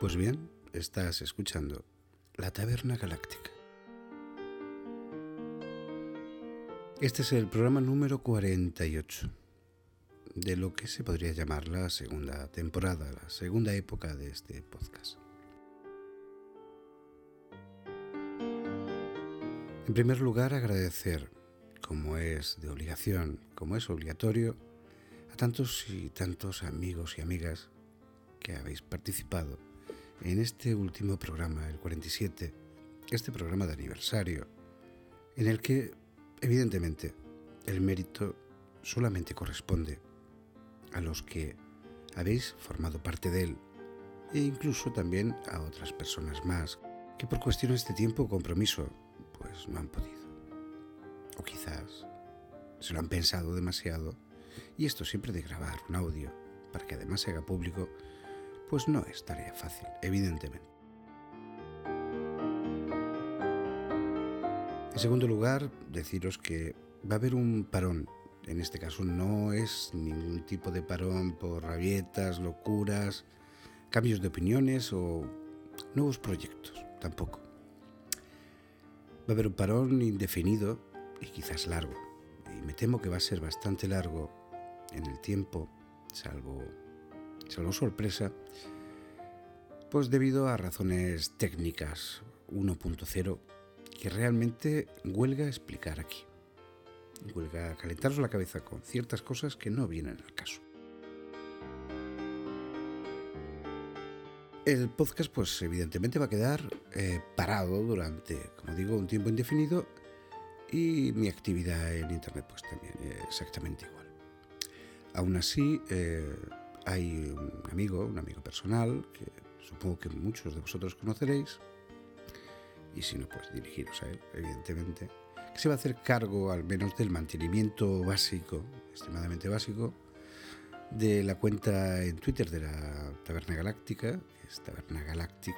Pues bien, estás escuchando La Taberna Galáctica. Este es el programa número 48 de lo que se podría llamar la segunda temporada, la segunda época de este podcast. En primer lugar, agradecer, como es de obligación, como es obligatorio, a tantos y tantos amigos y amigas que habéis participado en este último programa, el 47, este programa de aniversario, en el que, evidentemente, el mérito solamente corresponde a los que habéis formado parte de él e incluso también a otras personas más que por cuestiones de tiempo o compromiso pues no han podido. O quizás se lo han pensado demasiado y esto siempre de grabar un audio para que además se haga público pues no es tarea fácil, evidentemente. En segundo lugar, deciros que va a haber un parón. En este caso no es ningún tipo de parón por rabietas, locuras, cambios de opiniones o nuevos proyectos, tampoco. Va a haber un parón indefinido y quizás largo. Y me temo que va a ser bastante largo en el tiempo, salvo sorpresa, pues debido a razones técnicas 1.0 que realmente huelga explicar aquí. Huelga calentaros la cabeza con ciertas cosas que no vienen al caso. El podcast, pues evidentemente va a quedar parado durante, como digo, un tiempo indefinido y mi actividad en internet pues también exactamente igual. Aún así, hay un amigo personal que supongo que muchos de vosotros conoceréis, y si no, pues dirigiros a él, evidentemente, que se va a hacer cargo al menos del mantenimiento básico, extremadamente básico, de la cuenta en Twitter de la Taberna Galáctica, que es Taberna Galactic,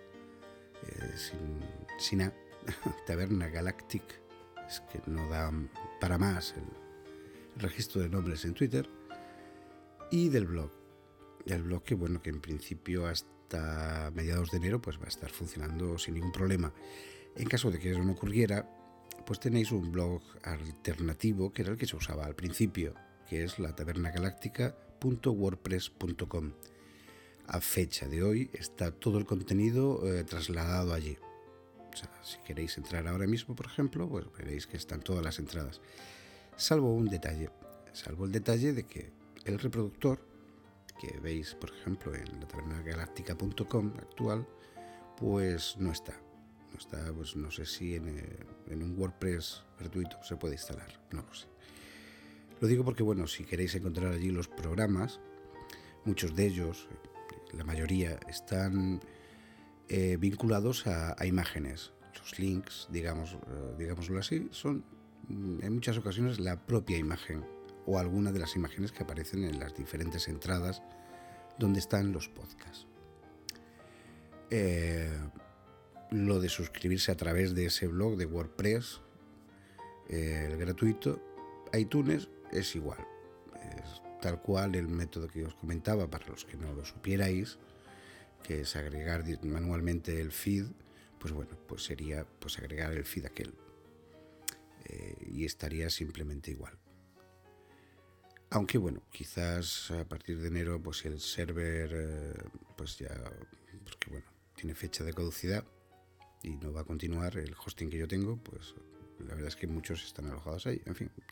sin A, Taberna Galactic, es que no da para más el registro de nombres en Twitter, y del blog que bueno, que en principio hasta mediados de enero pues va a estar funcionando sin ningún problema. En caso de que eso no ocurriera, pues tenéis un blog alternativo que era el que se usaba al principio, que es la tabernagaláctica.wordpress.com. A fecha de hoy está todo el contenido trasladado allí. O sea, si queréis entrar ahora mismo, por ejemplo, pues veréis que están todas las entradas. Salvo el detalle de que el reproductor que veis, por ejemplo, en la tabernagaláctica.com actual, pues no está, pues no sé si en un WordPress gratuito se puede instalar, no lo sé. Lo digo porque, bueno, si queréis encontrar allí los programas, muchos de ellos, la mayoría, están vinculados a imágenes. Los links, digámoslo así, son en muchas ocasiones la propia imagen o alguna de las imágenes que aparecen en las diferentes entradas donde están los podcasts. Lo de suscribirse a través de ese blog de WordPress, el gratuito, iTunes, es igual. Es tal cual el método que os comentaba para los que no lo supierais, que es agregar manualmente el feed, pues bueno, pues sería pues agregar el feed aquel. Y estaría simplemente igual. Aunque bueno, quizás a partir de enero pues el server pues ya, porque bueno, tiene fecha de caducidad y no va a continuar el hosting que yo tengo, pues la verdad es que muchos están alojados ahí, en fin.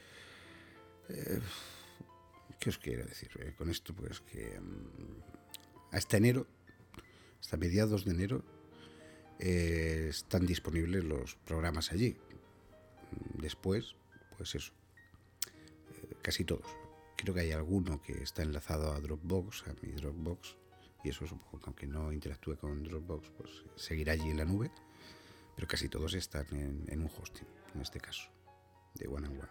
¿Qué os quiero decir? Con esto pues que hasta mediados de enero, están disponibles los programas allí. Después, pues eso, casi todos. Creo que hay alguno que está enlazado a Dropbox, a mi Dropbox, y eso supongo que aunque no interactúe con Dropbox, pues seguirá allí en la nube, pero casi todos están en un hosting, en este caso, de One and One.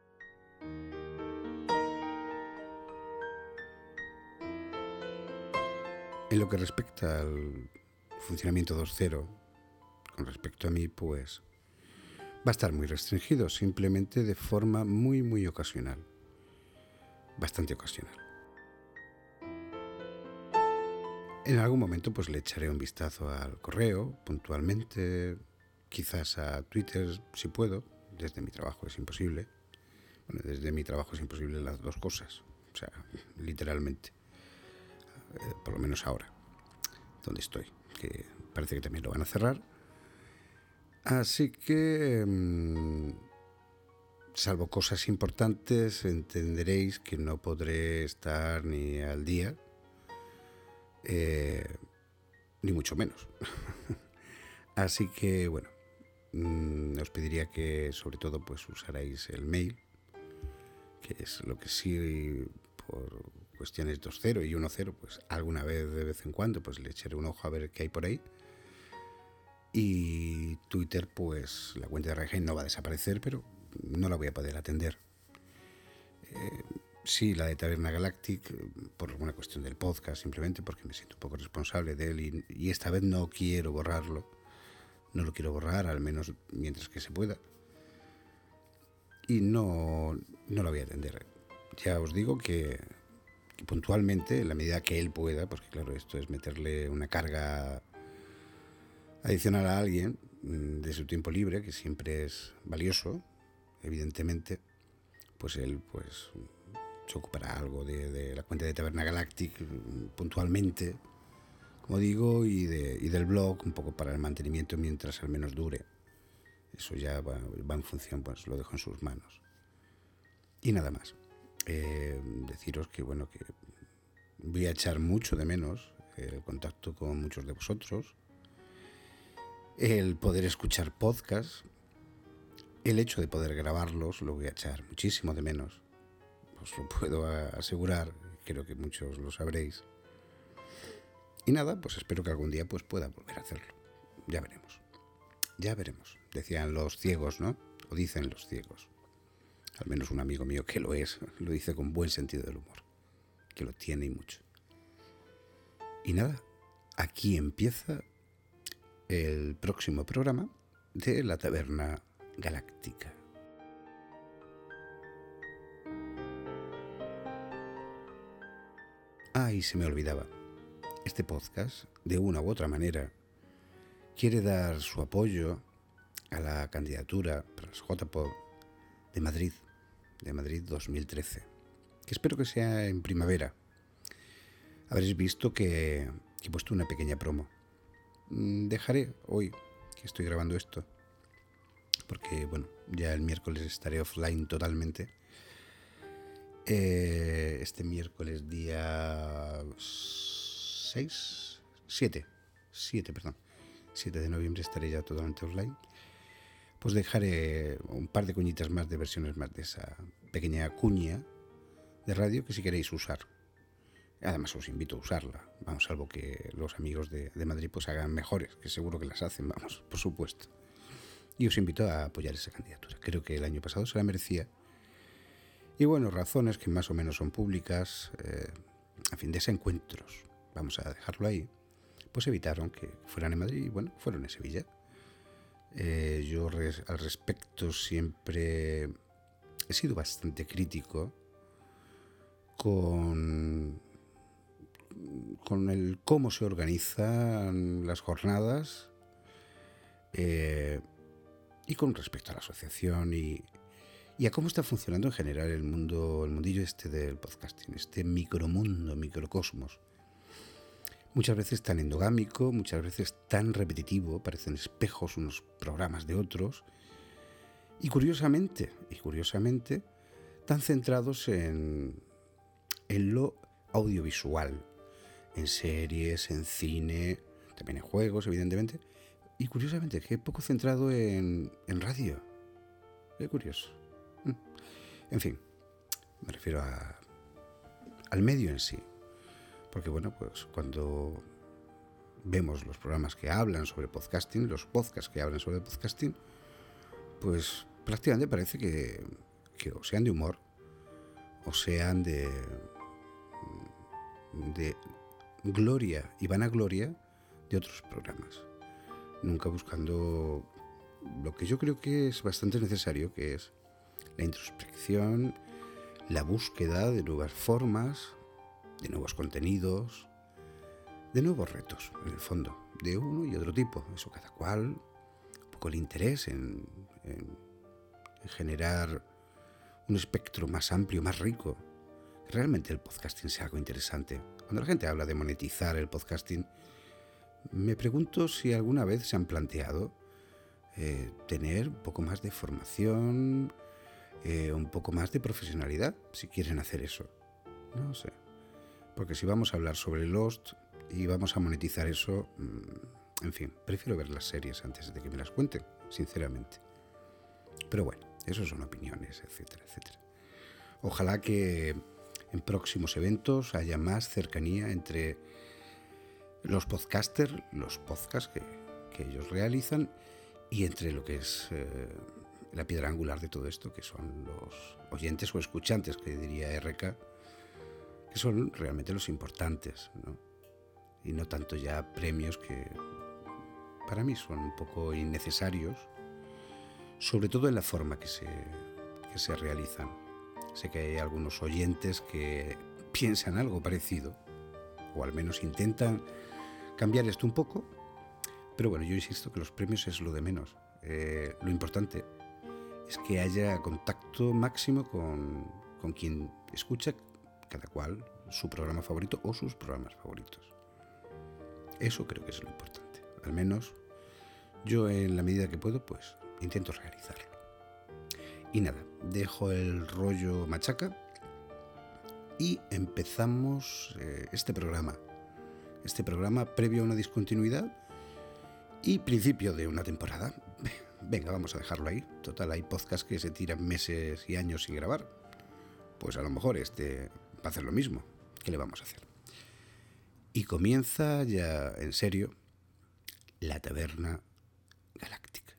En lo que respecta al funcionamiento 2.0, con respecto a mí, pues va a estar muy restringido, simplemente de forma muy, muy ocasional. Bastante ocasional. En algún momento pues le echaré un vistazo al correo, puntualmente, quizás a Twitter si puedo. Desde mi trabajo es imposible. Bueno, desde mi trabajo es imposible las dos cosas. O sea, literalmente. Por lo menos ahora, donde estoy. Que parece que también lo van a cerrar. Así que, salvo cosas importantes, entenderéis que no podré estar ni al día. Ni mucho menos. Así que, bueno, os pediría que sobre todo pues usarais el mail, que es lo que sí, por cuestiones 2.0 y 1.0, pues alguna vez de vez en cuando pues le echaré un ojo a ver qué hay por ahí. Y Twitter, pues la cuenta de RG no va a desaparecer, pero no la voy a poder atender. Sí, la de Taberna Galactic, por una cuestión del podcast, simplemente porque me siento un poco responsable de él y esta vez no quiero borrarlo. No lo quiero borrar, al menos mientras que se pueda. Y no lo voy a atender. Ya os digo que puntualmente, en la medida que él pueda, porque claro, esto es meterle una carga adicional a alguien de su tiempo libre, que siempre es valioso, evidentemente, pues él pues se ocupará algo de la cuenta de Taberna Galactic puntualmente, como digo, y del blog un poco para el mantenimiento mientras al menos dure. Eso ya va en función, pues lo dejo en sus manos. Y nada más. Deciros que bueno, que voy a echar mucho de menos el contacto con muchos de vosotros, el poder escuchar podcasts, el hecho de poder grabarlos lo voy a echar muchísimo de menos. Os lo puedo asegurar, creo que muchos lo sabréis. Y nada, pues espero que algún día pues pueda volver a hacerlo. Ya veremos. Ya veremos. Decían los ciegos, ¿no? O dicen los ciegos. Al menos un amigo mío que lo es, lo dice con buen sentido del humor. Que lo tiene y mucho. Y nada, aquí empieza el próximo programa de la Taberna Galáctica. Y se me olvidaba. Este podcast, de una u otra manera, quiere dar su apoyo a la candidatura para las JPod de Madrid 2013, que espero que sea en primavera. Habréis visto que he puesto una pequeña promo. Dejaré hoy que estoy grabando esto, porque bueno, ya el miércoles estaré offline totalmente. Este miércoles día 7 de noviembre estaré ya totalmente offline. Pues dejaré un par de cuñitas más de versiones más de esa pequeña cuña de radio que si queréis usar. Además os invito a usarla, vamos, salvo que los amigos de Madrid pues hagan mejores, que seguro que las hacen, vamos, por supuesto. Y os invito a apoyar esa candidatura. Creo que el año pasado se la merecía. Y bueno, razones que más o menos son públicas, a fin, desencuentros, vamos a dejarlo ahí, pues evitaron que fueran en Madrid y bueno, fueron en Sevilla. Yo al respecto siempre he sido bastante crítico con el cómo se organizan las jornadas y con respecto a la asociación y a cómo está funcionando en general el mundillo este del podcasting, este micromundo, microcosmos. Muchas veces tan endogámico, muchas veces tan repetitivo, parecen espejos unos programas de otros, y curiosamente, tan centrados en lo audiovisual, en series, en cine, también en juegos, evidentemente, y curiosamente, que poco centrado en radio. Qué curioso. En fin, me refiero al medio en sí. Porque bueno, pues cuando vemos los programas que hablan sobre podcasting, los podcasts que hablan sobre podcasting, pues prácticamente parece que o sean de humor o sean de gloria y vanagloria de otros programas. Nunca buscando lo que yo creo que es bastante necesario, que es la introspección, la búsqueda de nuevas formas, de nuevos contenidos, de nuevos retos, en el fondo, de uno y otro tipo. Eso, cada cual, un poco el interés en generar un espectro más amplio, más rico. Realmente el podcasting sea algo interesante. Cuando la gente habla de monetizar el podcasting, me pregunto si alguna vez se han planteado tener un poco más de formación, un poco más de profesionalidad, si quieren hacer eso. No sé. Porque si vamos a hablar sobre Lost y vamos a monetizar eso, en fin, prefiero ver las series antes de que me las cuenten, sinceramente. Pero bueno, eso son opiniones, etcétera, etcétera. Ojalá que en próximos eventos haya más cercanía entre los podcasters, los podcasts que ellos realizan, y entre lo que es la piedra angular de todo esto, que son los oyentes o escuchantes, que diría RK, que son realmente los importantes, ¿no? Y no tanto ya premios que para mí son un poco innecesarios, sobre todo en la forma que se realizan. Sé que hay algunos oyentes que piensan algo parecido, o al menos intentan cambiar esto un poco, pero bueno, yo insisto que los premios es lo de menos. Lo importante es que haya contacto máximo con quien escucha, cada cual su programa favorito o sus programas favoritos. Eso creo que es lo importante. Al menos yo, en la medida que puedo, pues intento realizarlo. Y nada, dejo el rollo machaca y empezamos este programa previo a una discontinuidad y principio de una temporada. Venga, vamos a dejarlo ahí. Total, hay podcasts que se tiran meses y años sin grabar. Pues a lo mejor este va a hacer lo mismo. ¿Qué le vamos a hacer? Y comienza ya en serio la Taberna Galáctica.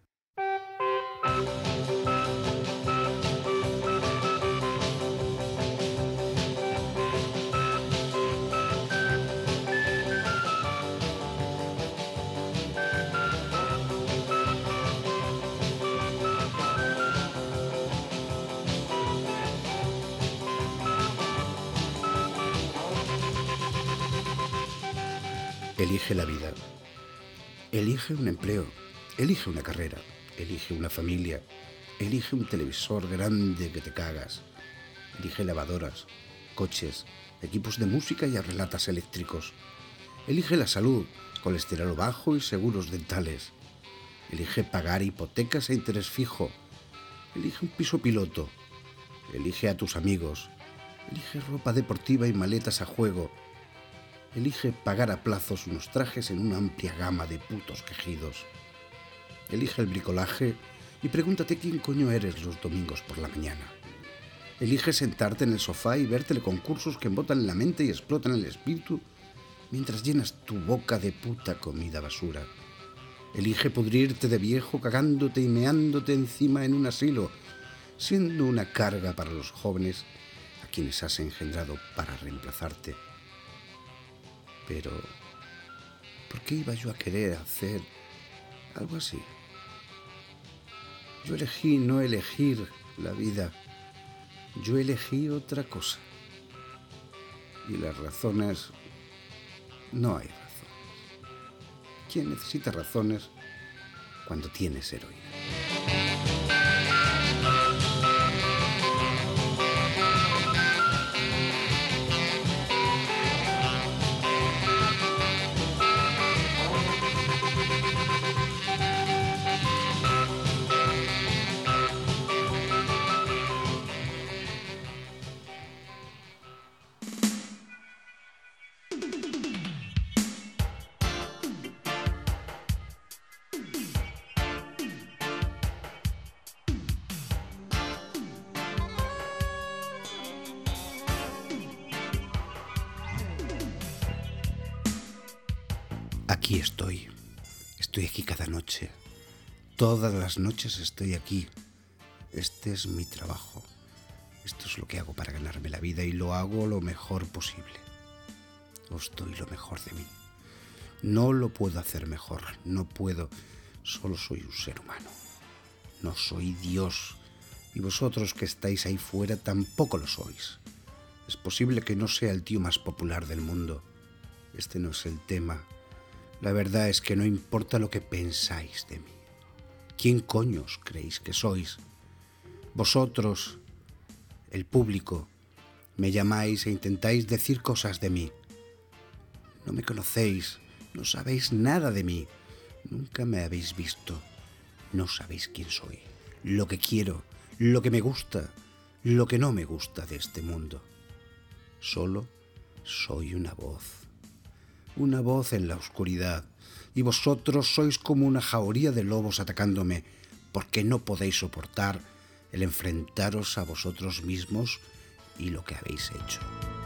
Elige la vida. Elige un empleo. Elige una carrera. Elige una familia. Elige un televisor grande que te cagas. Elige lavadoras, coches, equipos de música y arrelatas eléctricos. Elige la salud, colesterol bajo y seguros dentales. Elige pagar hipotecas a interés fijo. Elige un piso piloto. Elige a tus amigos. Elige ropa deportiva y maletas a juego. Elige pagar a plazos unos trajes en una amplia gama de putos quejidos. Elige el bricolaje y pregúntate quién coño eres los domingos por la mañana. Elige sentarte en el sofá y ver teleconcursos que embotan la mente y explotan el espíritu mientras llenas tu boca de puta comida basura. Elige pudrirte de viejo cagándote y meándote encima en un asilo, siendo una carga para los jóvenes a quienes has engendrado para reemplazarte. Pero, ¿por qué iba yo a querer hacer algo así? Yo elegí no elegir la vida. Yo elegí otra cosa. Y las razones... No hay razones. ¿Quién necesita razones cuando tienes heroína? Aquí estoy. Estoy aquí cada noche. Todas las noches estoy aquí. Este es mi trabajo. Esto es lo que hago para ganarme la vida y lo hago lo mejor posible. Os doy lo mejor de mí. No lo puedo hacer mejor. No puedo. Solo soy un ser humano. No soy Dios. Y vosotros que estáis ahí fuera tampoco lo sois. Es posible que no sea el tío más popular del mundo. Este no es el tema. La verdad es que no importa lo que pensáis de mí. ¿Quién coño os creéis que sois? Vosotros, el público, me llamáis e intentáis decir cosas de mí. No me conocéis, no sabéis nada de mí. Nunca me habéis visto. No sabéis quién soy, lo que quiero, lo que me gusta, lo que no me gusta de este mundo. Solo soy una voz en la oscuridad, y vosotros sois como una jauría de lobos atacándome, porque no podéis soportar el enfrentaros a vosotros mismos y lo que habéis hecho.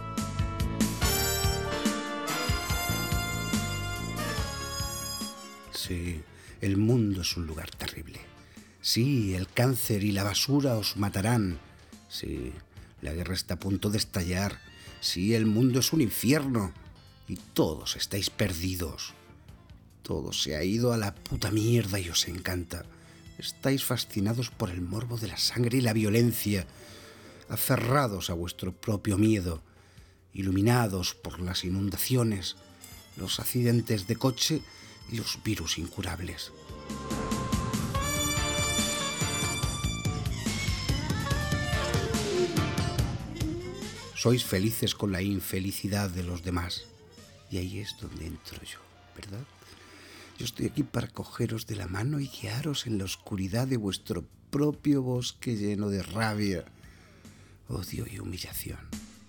Sí, el mundo es un lugar terrible. Sí, el cáncer y la basura os matarán. Sí, la guerra está a punto de estallar. Sí, el mundo es un infierno. Y todos estáis perdidos. Todo se ha ido a la puta mierda y os encanta. Estáis fascinados por el morbo de la sangre y la violencia, aferrados a vuestro propio miedo, iluminados por las inundaciones, los accidentes de coche y los virus incurables. Sois felices con la infelicidad de los demás. Y ahí es donde entro yo, ¿verdad? Yo estoy aquí para cogeros de la mano y guiaros en la oscuridad de vuestro propio bosque lleno de rabia, odio y humillación.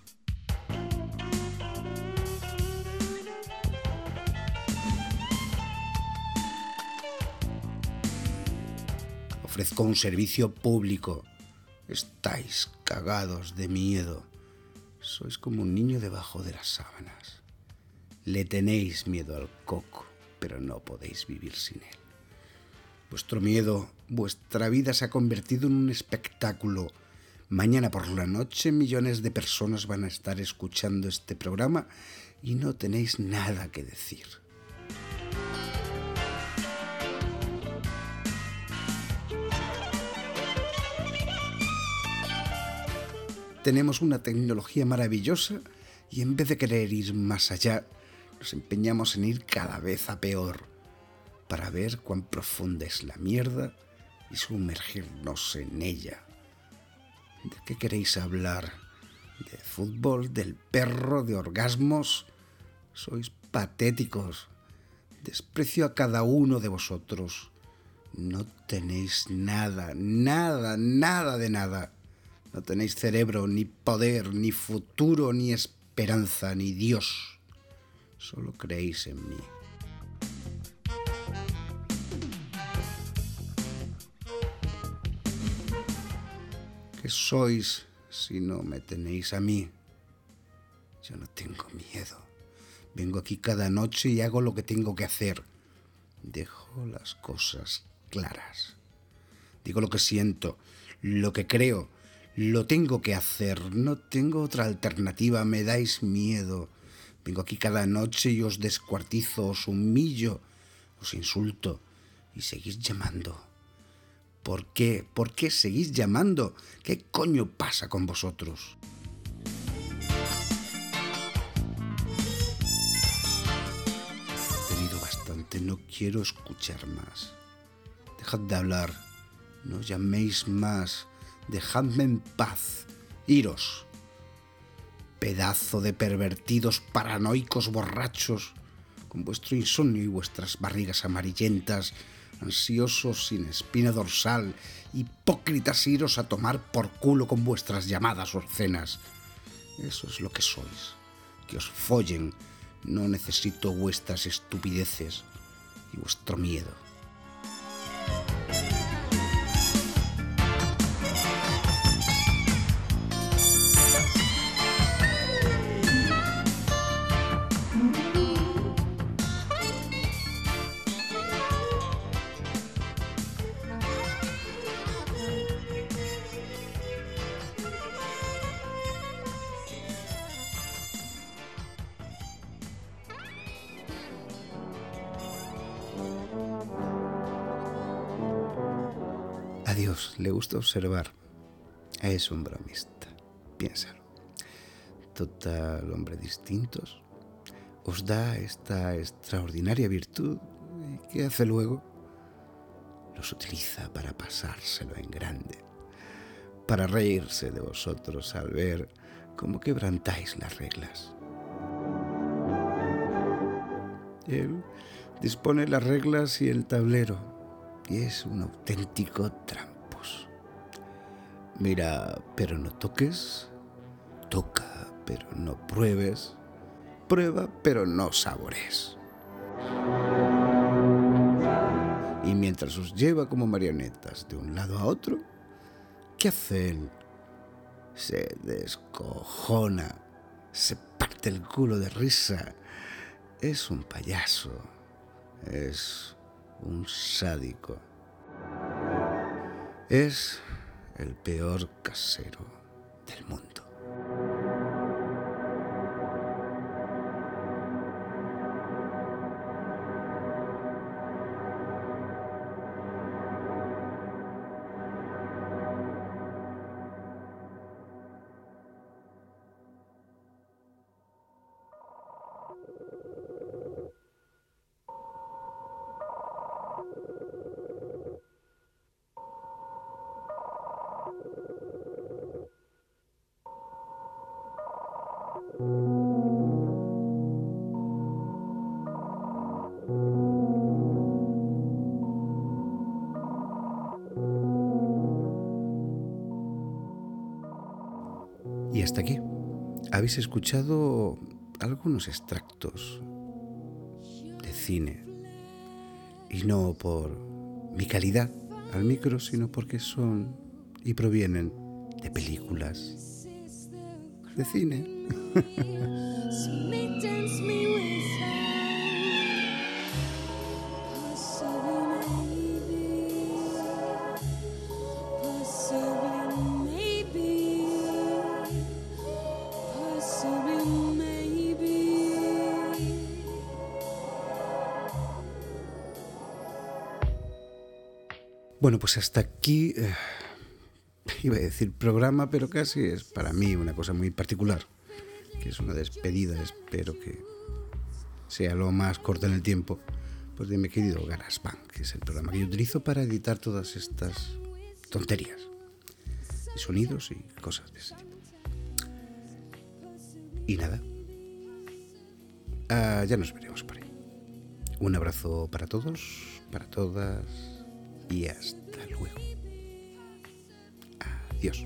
Ofrezco un servicio público. Estáis cagados de miedo. Sois como un niño debajo de las sábanas. Le tenéis miedo al coco, pero no podéis vivir sin él. Vuestro miedo, vuestra vida se ha convertido en un espectáculo. Mañana por la noche millones de personas van a estar escuchando este programa y no tenéis nada que decir. Tenemos una tecnología maravillosa y en vez de querer ir más allá, nos empeñamos en ir cada vez a peor para ver cuán profunda es la mierda y sumergirnos en ella. ¿De qué queréis hablar? ¿De fútbol? ¿Del perro? ¿De orgasmos? Sois patéticos. Desprecio a cada uno de vosotros. No tenéis nada, nada de nada. No tenéis cerebro, ni poder, ni futuro, ni esperanza, ni Dios. Solo creéis en mí. ¿Qué sois si no me tenéis a mí? Yo no tengo miedo. Vengo aquí cada noche y hago lo que tengo que hacer. Dejo las cosas claras. Digo lo que siento, lo que creo. Lo tengo que hacer, no tengo otra alternativa, me dais miedo. Vengo aquí cada noche y os descuartizo, os humillo, os insulto y seguís llamando. ¿Por qué? ¿Por qué seguís llamando? ¿Qué coño pasa con vosotros? He tenido bastante, no quiero escuchar más. Dejad de hablar, no llaméis más. Dejadme en paz. Iros. Pedazo de pervertidos paranoicos borrachos, con vuestro insomnio y vuestras barrigas amarillentas, ansiosos sin espina dorsal, hipócritas, iros a tomar por culo con vuestras llamadas obscenas. Eso es lo que sois. Que os follen. No necesito vuestras estupideces y vuestro miedo. A Dios le gusta observar. Es un bromista. Piénsalo. Total, hombre distintos. os da esta extraordinaria virtud y ¿qué hace luego? Los utiliza para pasárselo en grande, para reírse de vosotros al ver cómo quebrantáis las reglas. Él dispone las reglas y el tablero y es un auténtico tramposo. Mira, pero no toques, toca, pero no pruebes, prueba, pero no sabores. Y mientras os lleva como marionetas de un lado a otro, ¿qué hace él? Se descojona, se parte el culo de risa. Es un payaso, es un sádico. Es el peor casero del mundo. Y hasta aquí. Habéis escuchado algunos extractos de cine. Y no por mi calidad al micro, sino porque son y provienen de películas de cine. Bueno, pues hasta aquí, iba a decir programa, pero casi es para mí una cosa muy particular, que es una despedida, espero que sea lo más corta en el tiempo, pues de mi querido GarageBand, que es el programa que yo utilizo para editar todas estas tonterías, y sonidos y cosas de ese tipo. Y nada, ya nos veremos por ahí. Un abrazo para todos, para todas, y hasta luego. Adiós.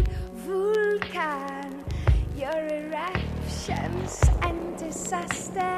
Your eruptions and disaster.